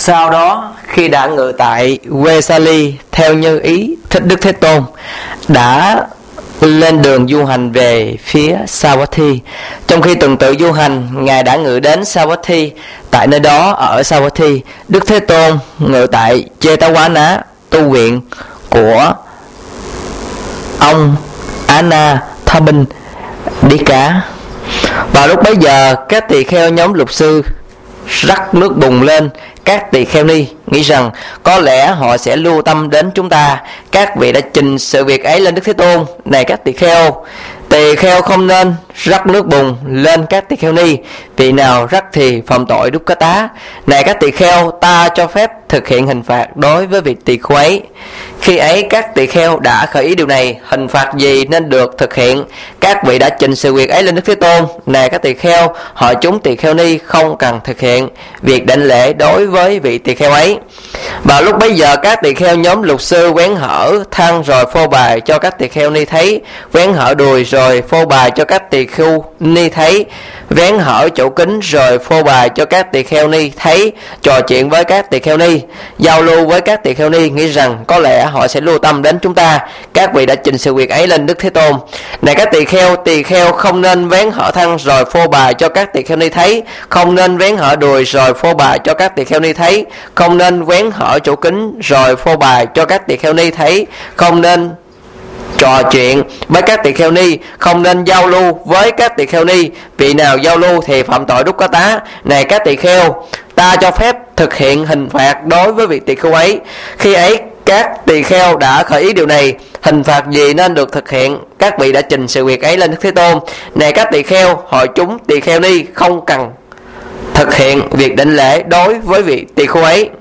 Sau đó khi đã ngự tại Vesali theo như ý thích Đức Thế Tôn, đã lên đường du hành về phía Savatthi. Trong khi tuần tự du hành, Ngài đã ngự đến Savatthi. Tại nơi đó, ở Savatthi, Đức Thế Tôn ngự tại Jetavana, tu viện của ông Anathapindika Đika. Vào lúc bấy giờ, các tỳ kheo nhóm lục sư rắc nước bùn lên các tỳ kheo ni, nghĩ rằng có lẽ họ sẽ lưu tâm đến chúng ta. Các vị đã trình sự việc ấy lên Đức Thế Tôn: này các tỳ kheo không nên rắc nước bùn lên các tỳ kheo ni, vị nào rắc thì phạm tội đúc cá tá. Này các tỳ kheo, ta cho phép thực hiện hình phạt đối với vị tỳ kheo ấy. Khi ấy các tỳ kheo đã khởi ý điều này: hình phạt gì nên được thực hiện? Các vị đã trình sự việc ấy lên Đức Thế Tôn: này các tỳ kheo, họ chúng tỳ kheo ni không cần thực hiện việc đảnh lễ đối với vị tỳ kheo ấy. Vào lúc bấy giờ các tỳ kheo nhóm lục sư vén hở thân rồi phô bày cho các tỳ kheo ni thấy, vén hở đùi rồi phô bày cho các tỳ kheo ni thấy, vén hở chỗ kính rồi phô bày cho các tỳ kheo ni thấy, trò chuyện với các tỳ kheo ni, giao lưu với các tỳ kheo ni, nghĩ rằng có lẽ họ sẽ lưu tâm đến chúng ta. Các vị đã trình sự việc ấy lên Đức Thế Tôn: này các tỳ kheo không nên vén hở thân rồi phô bày cho các tỳ kheo ni thấy, không nên vén hở đùi rồi phô bày cho các tỳ kheo ni thấy, không nên vén hở chỗ kính rồi phô bày cho các tỳ kheo ni thấy, không nên trò chuyện với các tỳ kheo ni, không nên giao lưu với các tỳ kheo ni, vị nào giao lưu thì phạm tội đúc cá tá. Này các tỳ kheo, ta cho phép thực hiện hình phạt đối với vị tỳ kheo ấy. Khi ấy các tỳ kheo đã khởi ý điều này: hình phạt gì nên được thực hiện? Các vị đã trình sự việc ấy lên Đức Thế Tôn: này các tỳ kheo, hội chúng tỳ kheo ni không cần thực hiện việc đảnh lễ đối với vị tỳ kheo ấy.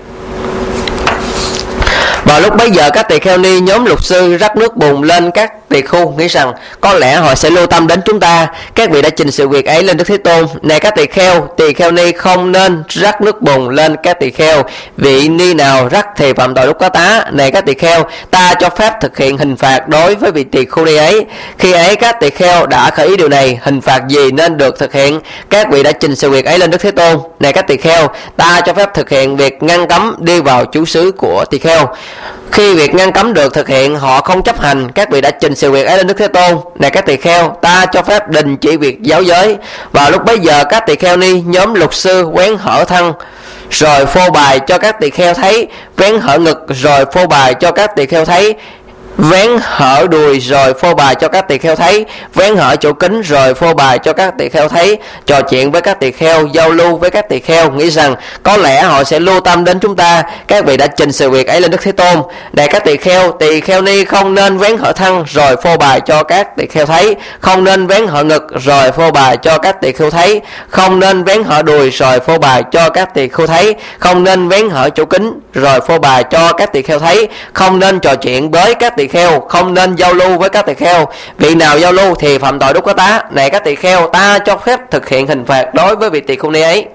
Vào lúc bấy giờ các tỳ kheo ni nhóm lục sư rắc nước bùn lên các tỳ kheo, nghĩ rằng có lẽ họ sẽ lưu tâm đến chúng ta. Các vị đã trình sự việc ấy lên Đức Thế Tôn: này các tỳ kheo ni không nên rắc nước bùn lên các tỳ kheo, vị ni nào rắc thì phạm tội đúc cá tá. Này các tỳ kheo, ta cho phép thực hiện hình phạt đối với vị tỳ kheo ni ấy. Khi ấy các tỳ kheo đã khởi ý điều này: hình phạt gì nên được thực hiện? Các vị đã trình sự việc ấy lên Đức Thế Tôn: này các tỳ kheo, ta cho phép thực hiện việc ngăn cấm đi vào trú xứ của tỳ kheo. Khi việc ngăn cấm được thực hiện, họ không chấp hành. Các vị đã trình sự việc ấy lên Đức Thế Tôn: này các tỳ kheo, ta cho phép đình chỉ việc giáo giới. Vào lúc bấy giờ các tỳ kheo ni nhóm lục sư vén hở thân rồi phô bày cho các tỳ kheo thấy, vén hở ngực rồi phô bày cho các tỳ kheo thấy, vén hở đùi rồi phô bày cho các tỳ kheo thấy, vén hở chỗ kính rồi phô bày cho các tỳ kheo thấy, trò chuyện với các tỳ kheo, giao lưu với các tỳ kheo, nghĩ rằng có lẽ họ sẽ lưu tâm đến chúng ta. Các vị đã trình sự việc ấy lên Đức Thế Tôn: này các tỳ kheo ni không nên vén hở thân rồi phô bày cho các tỳ kheo thấy, không nên vén hở ngực rồi phô bày cho các tỳ kheo thấy, không nên vén hở đùi rồi phô bày cho các tỳ kheo thấy, không nên vén hở chỗ kính rồi phô bày cho các tỳ kheo thấy, không nên trò chuyện với các tỳ kheo, không nên giao lưu với các tỳ kheo, vị nào giao lưu thì phạm tội đúc cá tá. Này các tỳ kheo, ta cho phép thực hiện hình phạt đối với vị tỳ kheo ni ấy.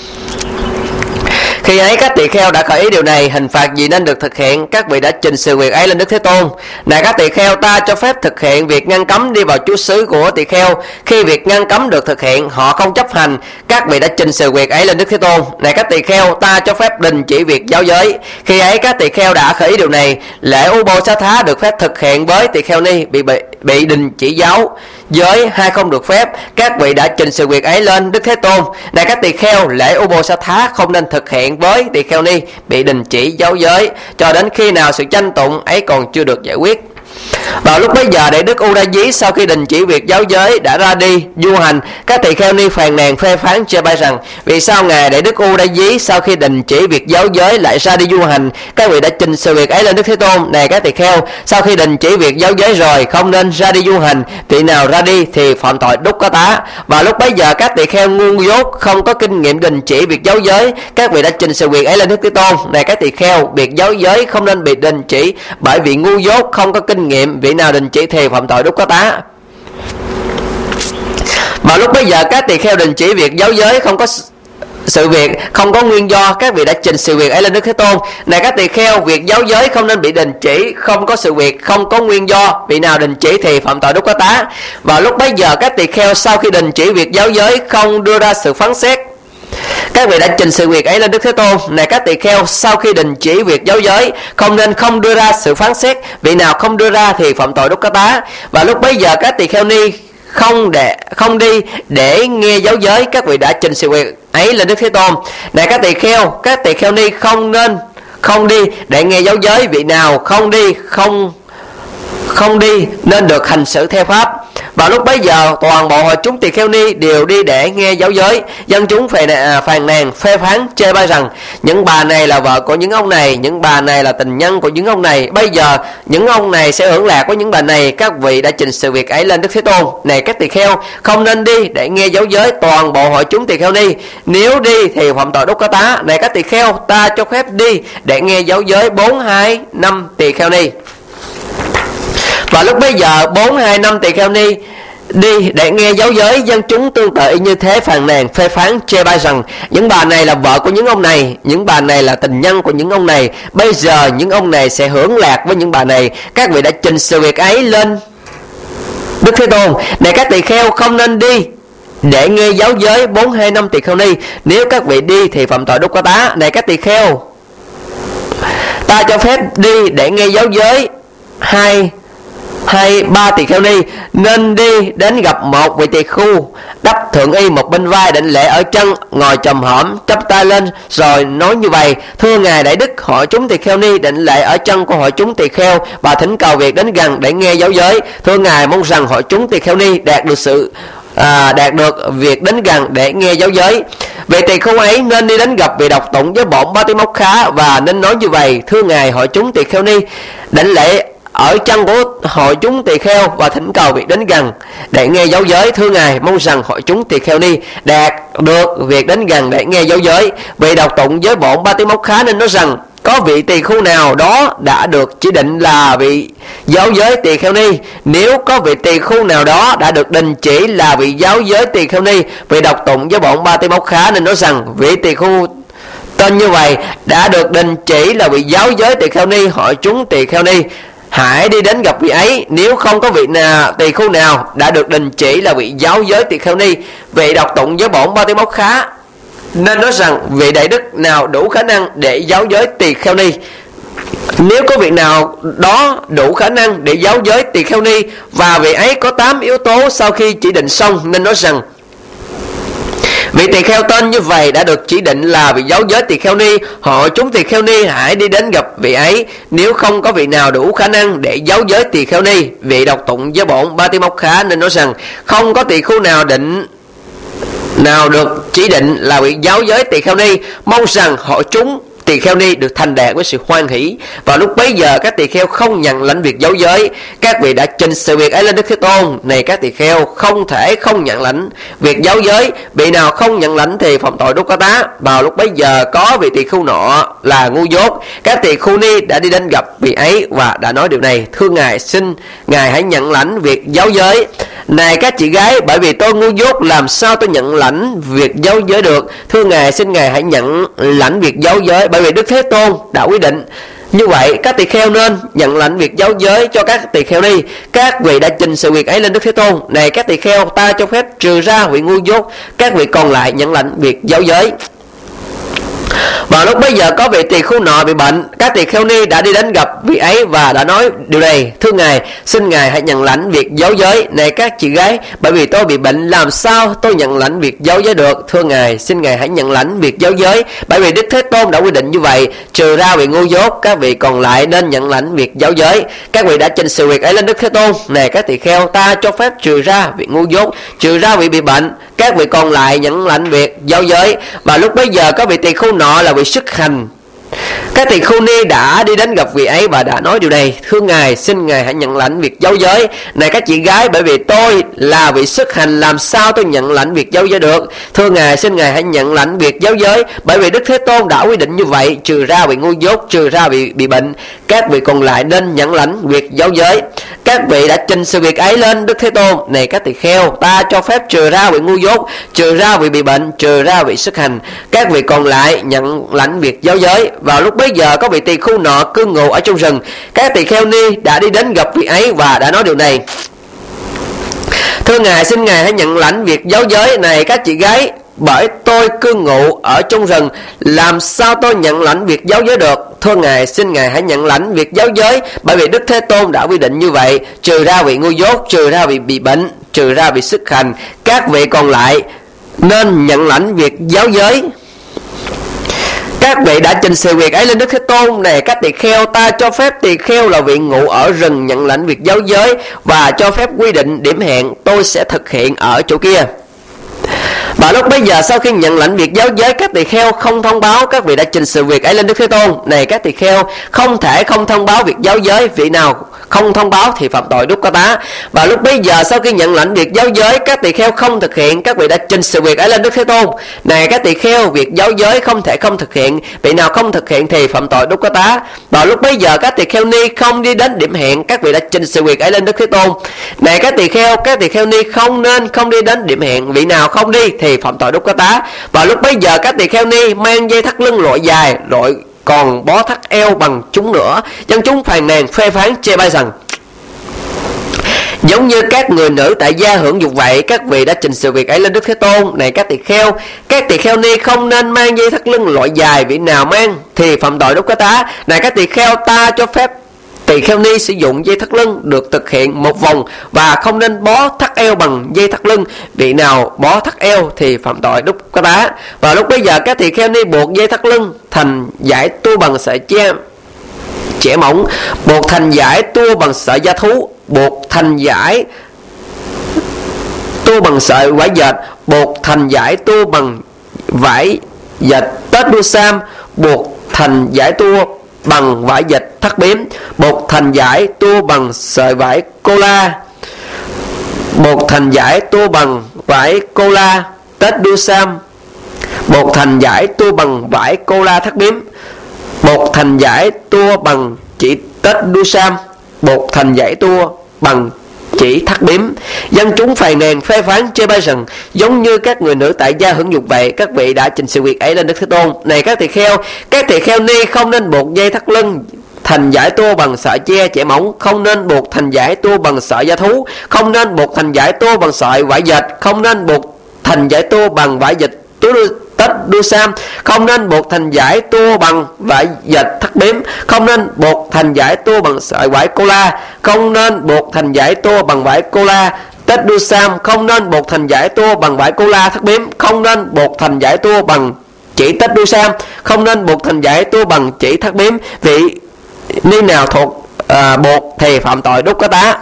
Khi ấy các tỳ kheo đã khởi ý điều này: hình phạt gì nên được thực hiện? Các vị đã trình sự việc ấy lên Đức Thế Tôn: này các tỳ kheo, ta cho phép thực hiện việc ngăn cấm đi vào trú xứ của tỳ kheo. Khi việc ngăn cấm được thực hiện, họ không chấp hành. Các vị đã trình sự việc ấy lên Đức Thế Tôn: này các tỳ kheo, ta cho phép đình chỉ việc giáo giới. Khi ấy các tỳ kheo đã khởi ý điều này: lễ Ubosatha được phép thực hiện với tỳ kheo ni bị đình chỉ giáo giới hay không được phép. Các vị đã trình sự việc ấy lên Đức Thế Tôn: này các tỳ kheo, lễ Ubosatha không nên thực hiện với tỳ kheo ni bị đình chỉ giáo giới cho đến khi nào sự tranh tụng ấy còn chưa được giải quyết. Vào lúc bấy giờ Đại Đức Udayi sau khi đình chỉ việc giáo giới đã ra đi du hành. Các tỳ kheo ni phàn nàn phê phán chê bai rằng: vì sao ngài Đại Đức Udayi sau khi đình chỉ việc giáo giới lại ra đi du hành? Các vị đã trình sự việc ấy lên Đức Thế Tôn: này các tỳ kheo, sau khi đình chỉ việc giáo giới rồi không nên ra đi du hành, vị nào ra đi thì phạm tội đúc cá tá. Và lúc bấy giờ các tỳ kheo ngu dốt không có kinh nghiệm đình chỉ việc giáo giới. Các vị đã trình sự việc ấy lên Đức Thế Tôn: này các tỳ kheo, việc giáo giới không nên bị đình chỉ bởi vì ngu dốt không có kinh nghiệm, vị nào đình chỉ thì phạm tội đúc cá tá. Vào lúc bấy giờ các tỳ kheo đình chỉ việc giáo giới không có sự việc, không có nguyên do. Các vị đã trình sự việc ấy lên Đức Thế Tôn: này các tỳ kheo, việc giáo giới không nên bị đình chỉ không có sự việc, không có nguyên do, vị nào đình chỉ thì phạm tội đúc cá tá. Vào lúc bấy giờ các tỳ kheo sau khi đình chỉ việc giáo giới không đưa ra sự phán xét Các vị đã trình sự việc ấy lên Đức Thế Tôn. Này các tỳ kheo, sau khi đình chỉ việc giấu giới, không nên không đưa ra sự phán xét. Vị nào không đưa ra thì phạm tội đốt cá tá. Và lúc bấy giờ các tỳ kheo ni không đi để nghe giáo giới. Các vị đã trình sự việc ấy lên Đức Thế Tôn. Này các tỳ kheo ni không đi để nghe giáo giới. Vị nào không đi nên được hành xử theo pháp. Vào lúc bấy giờ toàn bộ hội chúng tỳ kheo ni đều đi để nghe giáo giới. Dân chúng phàn nàn phê phán chê bai rằng những bà này là vợ của những ông này, những bà này là tình nhân của những ông này. Bây giờ những ông này sẽ hưởng lạc với những bà này. Các vị đã trình sự việc ấy lên Đức Thế Tôn. Này các tỳ kheo, không nên đi để nghe giáo giới toàn bộ hội chúng tỳ kheo ni. Nếu đi thì phạm tội đốt cá tá. Này các tỳ kheo, ta cho phép đi để nghe giáo giới 4-2-5 tỳ kheo ni. Và lúc bấy giờ 4-2-5 tỳ kheo ni đi để nghe giáo giới. Dân chúng tương tự như thế phàn nàn phê phán chê bai rằng những bà này là vợ của những ông này, những bà này là tình nhân của những ông này. Bây giờ những ông này sẽ hưởng lạc với những bà này. Các vị đã trình sự việc ấy lên Đức Thế Tôn. Này các tỳ kheo, không nên đi để nghe giáo giới 4-2-5 tỳ kheo ni. Nếu các vị đi thì phạm tội đốt cá tá. Này các tỳ kheo, ta cho phép đi để nghe giáo giới 2-3 tỳ kheo ni. Nên đi đến gặp một vị tỳ khu, đắp thượng y một bên vai, định lễ ở chân, ngồi chồm hổm, chắp tay lên rồi nói như vậy: thưa ngài Đại Đức, hội chúng tỳ kheo ni định lễ ở chân của hội chúng tỳ kheo và thỉnh cầu việc đến gần để nghe giáo giới. Thưa ngài, mong rằng hội chúng tỳ kheo ni đạt được việc đến gần để nghe giáo giới. Vị tỳ khưu ấy nên đi đến gặp vị đọc tụng với bổn Ba Ti Mốc Khá và nên nói như vậy: thưa ngài, hội chúng tỳ kheo ni đảnh lễ ở chân của hội chúng tỳ kheo và thỉnh cầu việc đến gần để nghe giáo giới. Thưa ngài, mong rằng hội chúng tỳ kheo ni đạt được việc đến gần để nghe giáo giới. Vị đọc tụng với bổn Ba Ti Mốc Khá nên nói rằng: có vị tỳ khưu nào đó đã được chỉ định là vị giáo giới tỳ kheo ni. Nếu có vị tỳ khưu nào đó đã được đình chỉ là vị giáo giới tỳ kheo ni, vị đọc tụng với bổn Ba Ti Mốc Khá nên nói rằng vị tỳ khưu tên như vậy đã được đình chỉ là vị giáo giới tỳ kheo ni, hội chúng tỳ kheo ni hãy đi đến gặp vị ấy. Nếu không có vị tỳ khưu nào đã được đình chỉ là vị giáo giới tỳ kheo ni, vị đọc tụng với bổn Ba Ti Mốc Khá nên nói rằng vị Đại Đức nào đủ khả năng để giáo giới tỳ kheo ni. Nếu có vị nào đó đủ khả năng để giáo giới tỳ kheo ni và vị ấy có 8 yếu tố sau khi chỉ định xong nên nói rằng vị tỳ kheo tên như vậy đã được chỉ định là vị giáo giới tỳ kheo ni, hội chúng tỳ kheo ni hãy đi đến gặp vị ấy. Nếu không có vị nào đủ khả năng để giáo giới tỳ kheo ni, vị đọc tụng với bổn Ba Ti Mốc Khá nên nói rằng không có tỳ khưu nào được chỉ định là vị giáo giới tỳ kheo ni, mong rằng hội chúng tỳ kheo ni được thành đạt với sự hoan hỷ. Vào lúc bấy giờ các tỳ kheo không nhận lãnh việc giáo giới. Các vị đã trình sự việc ấy lên Đức Thế Tôn. Này các tỳ kheo, không thể không nhận lãnh việc giáo giới. Vị nào không nhận lãnh thì phạm tội đốt cá tá. Vào lúc bấy giờ có vị tỳ khưu nọ là ngu dốt. Các tỳ khưu ni đã đi đến gặp vị ấy và đã nói điều này: thưa ngài, xin ngài hãy nhận lãnh việc giáo giới. Này các chị gái, bởi vì tôi ngu dốt, làm sao tôi nhận lãnh việc giáo giới được? Thưa ngài, xin ngài hãy nhận lãnh việc giáo giới, bởi vì Đức Thế Tôn đã quyết định như vậy. Các tỳ kheo nên nhận lãnh việc giáo giới cho các tỳ kheo ni. Các vị đã trình sự việc ấy lên Đức Thế Tôn. Này các tỳ kheo, ta cho phép trừ ra vị ngu dốt, các vị còn lại nhận lãnh việc giáo giới. Vào lúc bấy giờ có vị tỳ khưu nọ bị bệnh. Các tỳ kheo ni đã đi đến gặp vị ấy và đã nói điều này: thưa ngài, xin ngài hãy nhận lãnh việc giáo giới. Này các chị gái, bởi vì tôi bị bệnh, làm sao tôi nhận lãnh việc giáo giới được? Thưa ngài, xin ngài hãy nhận lãnh việc giáo giới, bởi vì Đức Thế Tôn đã quy định như vậy. Trừ ra vị ngu dốt, các vị còn lại nên nhận lãnh việc giáo giới. Các vị đã trình sự việc ấy lên Đức Thế Tôn. Này các tỳ kheo, ta cho phép trừ ra vị ngu dốt, trừ ra vị bị bệnh, các vị còn lại nhận lãnh việc giáo giới. Và lúc bấy giờ có vị tỳ khưu nọ là vị sức hành. Các tỳ khưu ni đã đi đến gặp vị ấy và đã nói điều này: thưa ngài, xin ngài hãy nhận lãnh việc giáo giới. Này các chị gái, bởi vì tôi là vị xuất hành, làm sao tôi nhận lãnh việc giáo giới được? Thưa ngài, xin ngài hãy nhận lãnh việc giáo giới, bởi vì Đức Thế Tôn đã quy định như vậy. Trừ ra vị ngu dốt, trừ ra vị bị bệnh, các vị còn lại nên nhận lãnh việc giáo giới. Các vị đã trình sự việc ấy lên Đức Thế Tôn. Này các tỳ kheo, ta cho phép trừ ra vị ngu dốt, trừ ra vị bị bệnh, trừ ra vị xuất hành, các vị còn lại nhận lãnh việc giáo giới. Vào lúc bấy giờ có vị tỳ khưu nọ cư ngụ ở trong rừng. Các tỳ kheo ni đã đi đến gặp vị ấy và đã nói điều này: thưa ngài, xin ngài hãy nhận lãnh việc giáo giới. Này các chị gái, bởi tôi cư ngụ ở trong rừng, làm sao tôi nhận lãnh việc giáo giới được? Thưa Ngài, xin Ngài hãy nhận lãnh việc giáo giới, bởi vì Đức Thế Tôn đã quy định như vậy. Trừ ra vị ngu dốt, trừ ra vị bị bệnh, trừ ra vị sức hành, các vị còn lại nên nhận lãnh việc giáo giới. Các vị đã trình sự việc ấy lên Đức Thế Tôn. Này các tỳ kheo, ta cho phép tỳ kheo là vị ngụ ở rừng nhận lãnh việc giáo giới, và cho phép quy định điểm hẹn tôi sẽ thực hiện ở chỗ kia. Và lúc bây giờ sau khi nhận lãnh việc giáo giới, các tỳ kheo không thông báo. Các vị đã trình sự việc ấy lên Đức Thế Tôn. Này các tỳ kheo, không thể không thông báo việc giáo giới. Vị nào không thông báo thì phạm tội đúc cá tá. Và lúc bây giờ sau khi nhận lãnh việc giáo giới, các tỳ kheo không thực hiện. Các vị đã trình sự việc ấy lên Đức Thế Tôn. Này các tỳ kheo, việc giáo giới không thể không thực hiện. Vị nào không thực hiện thì phạm tội đúc cá tá. Và lúc bây giờ các tỳ kheo ni không đi đến điểm hẹn. Các vị đã trình sự việc ấy lên Đức Thế Tôn. Này các tỳ kheo ni không nên không đi đến điểm hẹn. Vị nào không đi thì phạm tội đúc cá tá. Và lúc bây giờ các tỳ kheo ni mang dây thắt lưng loại dài, loại còn bó thắt eo bằng chúng nữa. Dân chúng phàn nàn phê phán chê bai rằng giống như các người nữ tại gia hưởng dục vậy. Các vị đã trình sự việc ấy lên Đức Thế Tôn. Này các tỳ kheo ni không nên mang dây thắt lưng loại dài. Vị nào mang thì phạm tội đúc cá tá. Này các tỳ kheo, ta cho phép tỳ kheo ni sử dụng dây thắt lưng được thực hiện một vòng, và không nên bó thắt eo bằng dây thắt lưng. Vị nào bó thắt eo thì phạm tội đúc cá tá. Và lúc bây giờ các tỳ kheo ni buộc dây thắt lưng thành dải tua bằng sợi chẻ mỏng, buộc thành dải tua bằng sợi da thú, buộc thành dải tua bằng sợi vải dệt, buộc thành dải tua bằng vải dệt tết đua sam, buộc thành dải tua bằng vải dệt thắt bím, buộc thành dải tua bằng sợi vải cola, buộc thành dải tua bằng vải cola tết đua sam, buộc thành dải tua bằng vải cola thắt bím, buộc thành dải tua bằng chỉ tết đua sam, buộc thành dải tua bằng chỉ thắt bím. Dân chúng phàn nàn phê phán chê bai rằng giống như các người nữ tại gia hưởng dục vậy. Các vị đã trình sự việc ấy lên Đức Thế Tôn. Này các tỳ kheo ni không nên buộc dây thắt lưng thành dải tua bằng sợi chẻ mỏng, không nên buộc thành dải tua bằng sợi da thú, không nên buộc thành dải tua bằng sợi vải dệt, không nên buộc thành dải tua bằng vải dệt tết đua sam, không nên buộc thành dải tua bằng vải dệt thắt bím, không nên buộc thành dải tua bằng sợi vải cola, không nên buộc thành dải tua bằng vải cola tết đua sam, không nên buộc thành dải tua bằng vải cola thắt bím, không nên buộc thành dải tua bằng chỉ tết đua sam, không nên buộc thành dải tua bằng chỉ thắt bím. Vị ni nào thuộc buộc thì phạm tội đúc cá tá.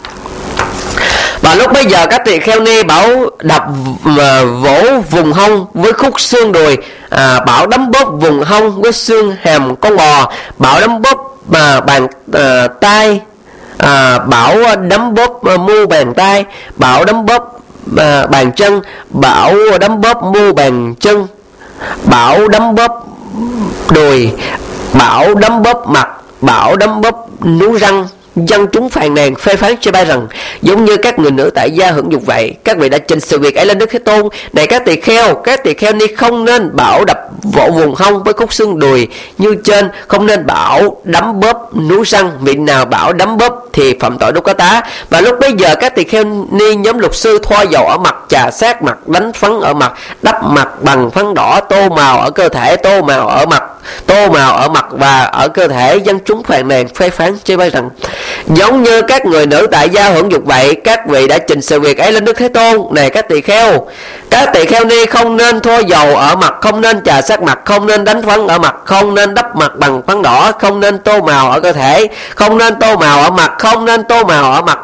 Và lúc bây giờ các tỳ kheo ni bảo đập vỗ vùng hông với khúc xương đùi, bảo đấm bóp vùng hông với xương hàm con bò, bảo đấm bóp bàn tay, bảo đấm bóp mu bàn tay, bảo đấm bóp bàn chân, bảo đấm bóp mu bàn chân, bảo đấm bóp đùi, bảo đấm bóp mặt, bảo đấm bóp nú răng. Dân chúng phàn nàn phê phán chê bai rằng giống như các người nữ tại gia hưởng dục vậy. Các vị đã trình sự việc ấy lên Đức Thế Tôn. Này các tỳ kheo ni không nên bảo đập vỗ vùng hông với khúc xương đùi như trên, không nên bảo đấm bóp nú răng. Vị nào bảo đấm bóp thì phạm tội đúc cá tá. Và lúc bấy giờ các tỳ kheo ni nhóm luật sư thoa dầu ở mặt, chà sát mặt, đánh phấn ở mặt, đắp mặt bằng phấn đỏ, tô màu ở cơ thể, tô màu ở mặt và ở cơ thể. Dân chúng phàn nàn phê phán chê bai rằng giống như các người nữ tại gia hưởng dục vậy. Các vị đã trình sự việc ấy lên Đức Thế Tôn. Này các tỳ kheo ni không nên thoa dầu ở mặt, không nên chà sát mặt, không nên đánh phấn ở mặt, không nên đắp mặt bằng phấn đỏ, không nên tô màu ở cơ thể, không nên tô màu ở mặt, không nên tô màu ở mặt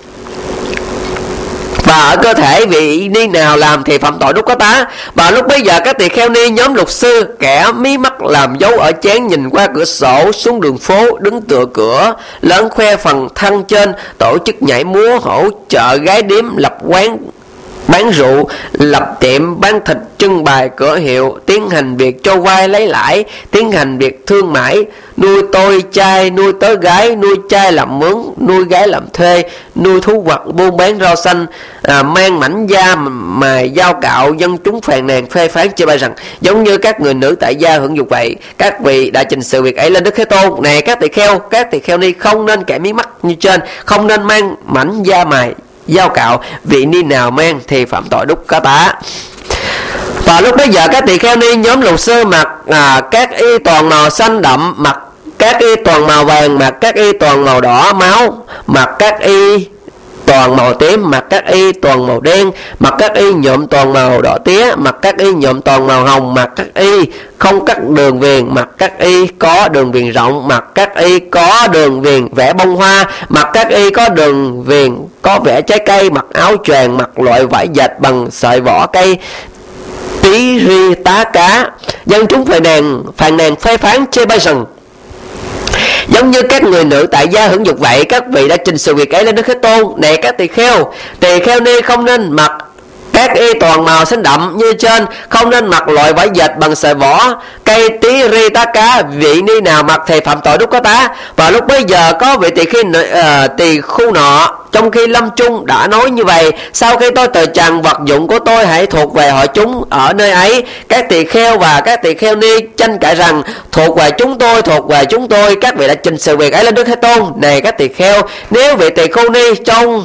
và ở cơ thể. Vị ni nào làm thì phạm tội đúc cá tá. Và lúc bấy giờ các tỳ kheo ni nhóm luật sư, kẻ mí mắt làm dấu ở trán, nhìn qua cửa sổ xuống đường phố, đứng tựa cửa lớn khoe phần thân trên, tổ chức nhảy múa, hỗ trợ gái điếm, lập quán bán rượu, lập tiệm bán thịt, trưng bày cửa hiệu, tiến hành việc cho vay lấy lãi, tiến hành việc thương mại, nuôi tôi trai, nuôi tớ gái, nuôi trai làm mướn, nuôi gái làm thuê, nuôi thú vật, buôn bán rau xanh, mang mảnh da mài dao cạo. Dân chúng phàn nàn phê phán chê bai rằng giống như các người nữ tại gia hưởng dục vậy. Các vị đã trình sự việc ấy lên Đức Thế Tôn. Này các tỳ kheo ni không nên kẻ mí mắt như trên, không nên mang mảnh da mài dao cạo. Vị ni nào mang thì phạm tội đúc cá tá. Và lúc bấy giờ các tỳ kheo ni nhóm luật sư mặc các y toàn màu xanh đậm, mặc các y toàn màu vàng, mặc các y toàn màu đỏ máu, mặc các y toàn màu tím, mặc các y toàn màu đen, mặc các y nhuộm toàn màu đỏ tía, mặc các y nhuộm toàn màu hồng, mặc các y không cắt đường viền, mặc các y có đường viền rộng, mặc các y có đường viền vẽ bông hoa, mặc các y có đường viền có vẽ trái cây, mặc áo choàng, mặc loại vải dệt bằng sợi vỏ cây tí ri tá cá. Dân chúng phàn nàn phê phán chê bai rằng giống như các người nữ tại gia hưởng dục vậy, các vị đã trình sự việc ấy lên Đức Thế Tôn. Này các tỳ kheo ni không nên mặc các y toàn màu xanh đậm như trên, không nên mặc loại vải dệt bằng sợi vỏ cây tí ri tá cá. Vị ni nào mặc thì phạm tội đúc có tá. Và lúc bấy giờ có vị tỳ khu nọ trong khi lâm chung đã nói như vậy: sau khi tôi từ trần, vật dụng của tôi hãy thuộc về họ chúng ở nơi ấy. Các tỳ kheo và các tỳ kheo ni tranh cãi rằng thuộc về chúng tôi, thuộc về chúng tôi. Các vị đã trình sự việc ấy lên Đức Thế Tôn. Này các tỳ kheo, nếu vị tỳ khu ni trong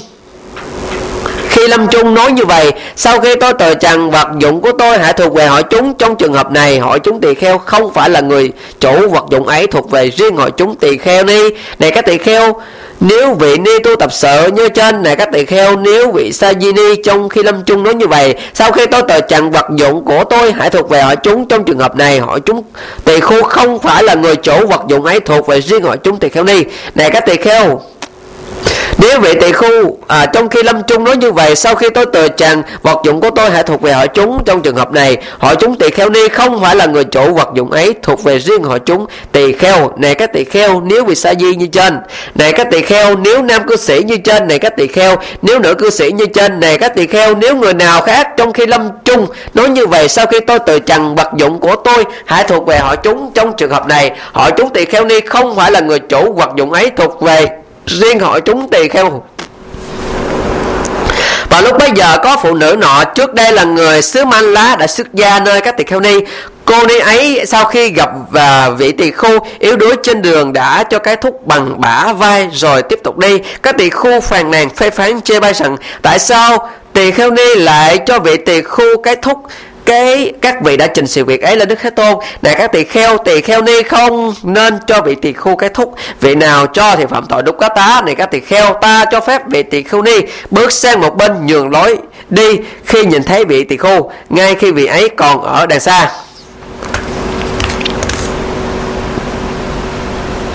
khi lâm chung nói như vậy: sau khi tôi từ trần, vật dụng của tôi hãy thuộc về họ chúng. Trong trường hợp này, họ chúng tỳ kheo không phải là người chủ vật dụng ấy, thuộc về riêng họ chúng tỳ kheo ni. Này các tỳ kheo, nếu vị ni tu tập sự như trên. Này các tỳ kheo, nếu vị sa di ni trong khi lâm chung nói như vậy: sau khi tôi từ trần, vật dụng của tôi hãy thuộc về họ chúng. Trong trường hợp này, họ chúng tỳ khu không phải là người chủ vật dụng ấy, thuộc về riêng họ chúng tỳ kheo ni. Này các tỳ kheo, nếu vị tỳ khu trong khi lâm chung nói như vậy: sau khi tôi từ trần, vật dụng của tôi hãy thuộc về họ chúng. Trong trường hợp này, họ chúng tỳ kheo ni không phải là người chủ vật dụng ấy, thuộc về riêng họ chúng tỳ kheo. Này các tỳ kheo, nếu vị sa di như trên. Này các tỳ kheo, nếu nam cư sĩ như trên. Này các tỳ kheo, nếu nữ cư sĩ như trên. Này các tỳ kheo, nếu người nào khác trong khi lâm chung nói như vậy: sau khi tôi từ trần, vật dụng của tôi hãy thuộc về họ chúng. Trong trường hợp này, họ chúng tỳ kheo ni không phải là người chủ vật dụng ấy, thuộc về riêng họ chúng tỳ kheo. Và lúc bấy giờ có phụ nữ nọ, trước đây là người xứ Man Lá, đã xuất gia nơi các tỳ kheo ni. Cô ni ấy sau khi gặp vị tỳ khu yếu đuối trên đường đã cho cái thúc bằng bả vai rồi tiếp tục đi. Các tỳ khu phàn nàn phê phán chê bai rằng tại sao tỳ kheo ni lại cho vị tỳ khu cái thúc. Các vị đã trình sự việc ấy lên Đức Thế Tôn. Này các tỳ kheo ni không nên cho vị tỳ khu cái thúc. Vị nào cho thì phạm tội đúc cá tá. Này các tỳ kheo, ta cho phép vị tỳ kheo ni bước sang một bên nhường lối đi khi nhìn thấy vị tỳ khu, ngay khi vị ấy còn ở đằng xa.